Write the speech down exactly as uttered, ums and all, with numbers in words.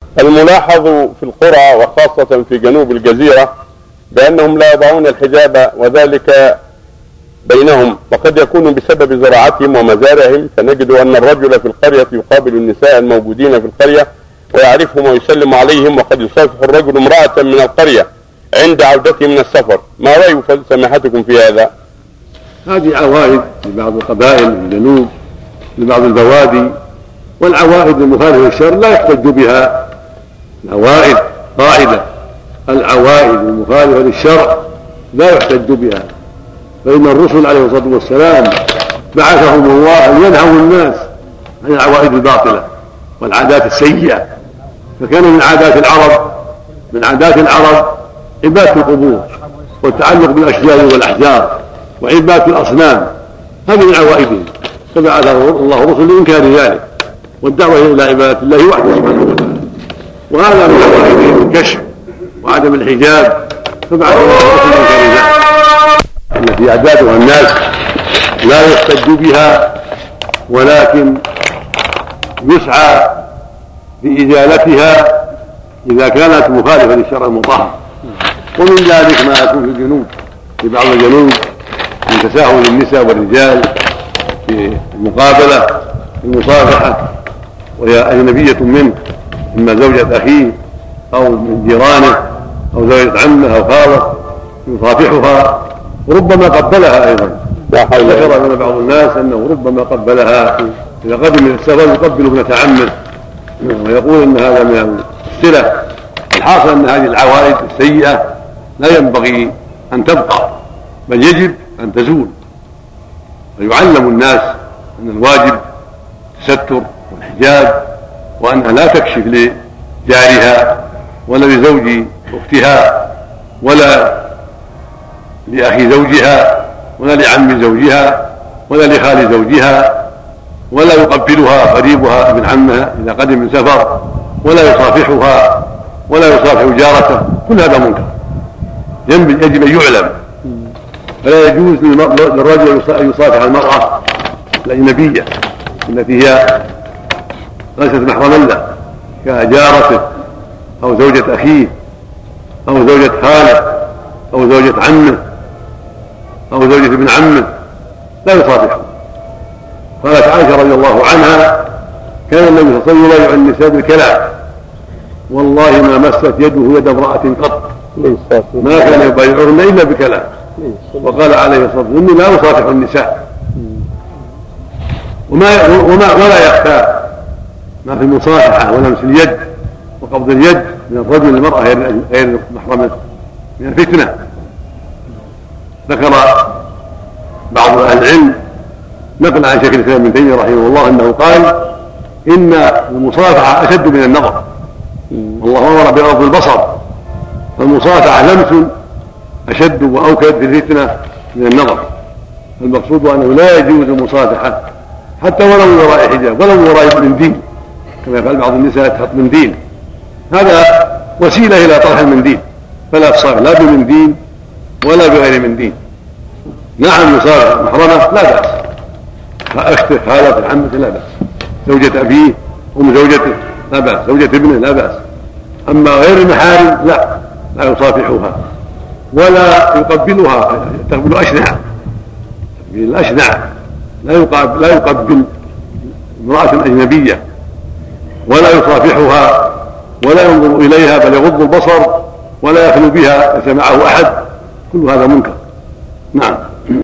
الملاحظ في القرى وخاصة في جنوب الجزيرة بأنهم لا يضعون الحجاب، وذلك بينهم، وقد يكون بسبب زراعتهم ومزارعهم، فنجد أن الرجل في القرية يقابل النساء الموجودين في القرية ويعرفهم ويسلم عليهم، وقد يصافح الرجل امرأة من القرية عند عودته من السفر. ما رأي سماحتكم في هذا؟ هذه عوائد لبعض القبائل من الجنوب، لبعض البوادي، والعوائد المخالفة للشرع لا يحتج بها. العوائد قاعدة، العوائد المخالفة للشرع لا يحتج بها، فإن الرسل عليه الصلاة والسلام بعثهم الله أن ينهوا الناس عن العوائد الباطلة والعادات السيئة. فكان من عادات العرب من عادات العرب عبادة القبور والتعلق بالأشجار والأحجار وعبادة الأصنام، هذه من عوائدهم، فبعث الله الرسل لإنكار ذلك والدعوة إلى عبادة الله وحده سبحانه وتعالى. وهذا من عوائدهم الكشف وعدم الحجاب، فبعث الله الرسل لإنكار ذلك التي يعتادها الناس لا يحتج بها، ولكن يسعى بإزالتها إذا كانت مخالفة للشرع المطهر. ومن ذلك ما يكون في الجنوب، في بعض الجنوب، من تساهل النساء والرجال في المقابلة في المصافحة، وهي أجنبية منه، إما زوجة أخيه أو من جيرانه أو زوجة عمه أو خاله، يصافحها وربما قبلها أيضا. ذكر لنا بعض الناس أنه ربما قبلها إذا قدم من السفر يقبل ابنة عمه، ويقول أن هذا من الصلة. الحاصل أن هذه العوائد السيئة لا ينبغي أن تبقى، بل يجب أن تزول، ويعلم الناس أن الواجب التستر والحجاب، وأنها لا تكشف لجارها ولا لزوج أختها ولا لأخي زوجها ولا لعم زوجها ولا لخال زوجها، ولا يقبلها قريبها ابن عمها إذا قدم من سفر، ولا يصافحها ولا يصافح جارته. كل هذا منكر يجب أن يعلم. فلا يجوز للرجل أن يصافح المرأة الأجنبية التي هي ليست محرما له كجارته أو زوجة أخيه أو زوجة خاله أو زوجة عمه أو زوجة ابن عمه، لا يصافحه. قالت عائشة رضي الله عنها: كان النبي صلى الله عليه وسلم يبايع النساء بالكلام، والله ما مست يده يد امرأة قط، ما كان يبايعهن إلا بكلام. وقال عليه الصلاة والسلام: إني لا أصافح النساء. وما وما ولا يخفى ما في المصافحة ولمس اليد وقبض اليد من الرجل للمرأة غير محرمة من الفتنة. ذكر بعض أهل العلم نقل عن شيخ الإسلام ابن تيمية رحمه الله أنه قال: إن المصافحة أشد من النظر، والله أمر بغض البصر، فالمصافحة لمس أشد وأوكد في الفتنة من النظر. المقصود أنه لا يجوز المصافحة حتى ولو من وراء حجاب، ولو من وراء منديل، كما يفعل بعض النساء تحط منديل، هذا وسيلة إلى طرح المنديل، فلا تصافح لا بمنديل ولا بغير منديل. نعم مصافحة محرمة لا بأس، أخته خالته عمته لا بأس، زوجة أبيه أم زوجته لا بأس، زوجة ابنه لا بأس. أما غير المحارم لا لا يصافحها ولا يقبلها، تقبل أشنع، تقبل الأشنع، لا يقبل, لا يقبل امرأة أجنبية ولا يصافحها ولا ينظر إليها، بل يغض البصر ولا يخلو بها ليس معه أحد. كل هذا منكر. نعم.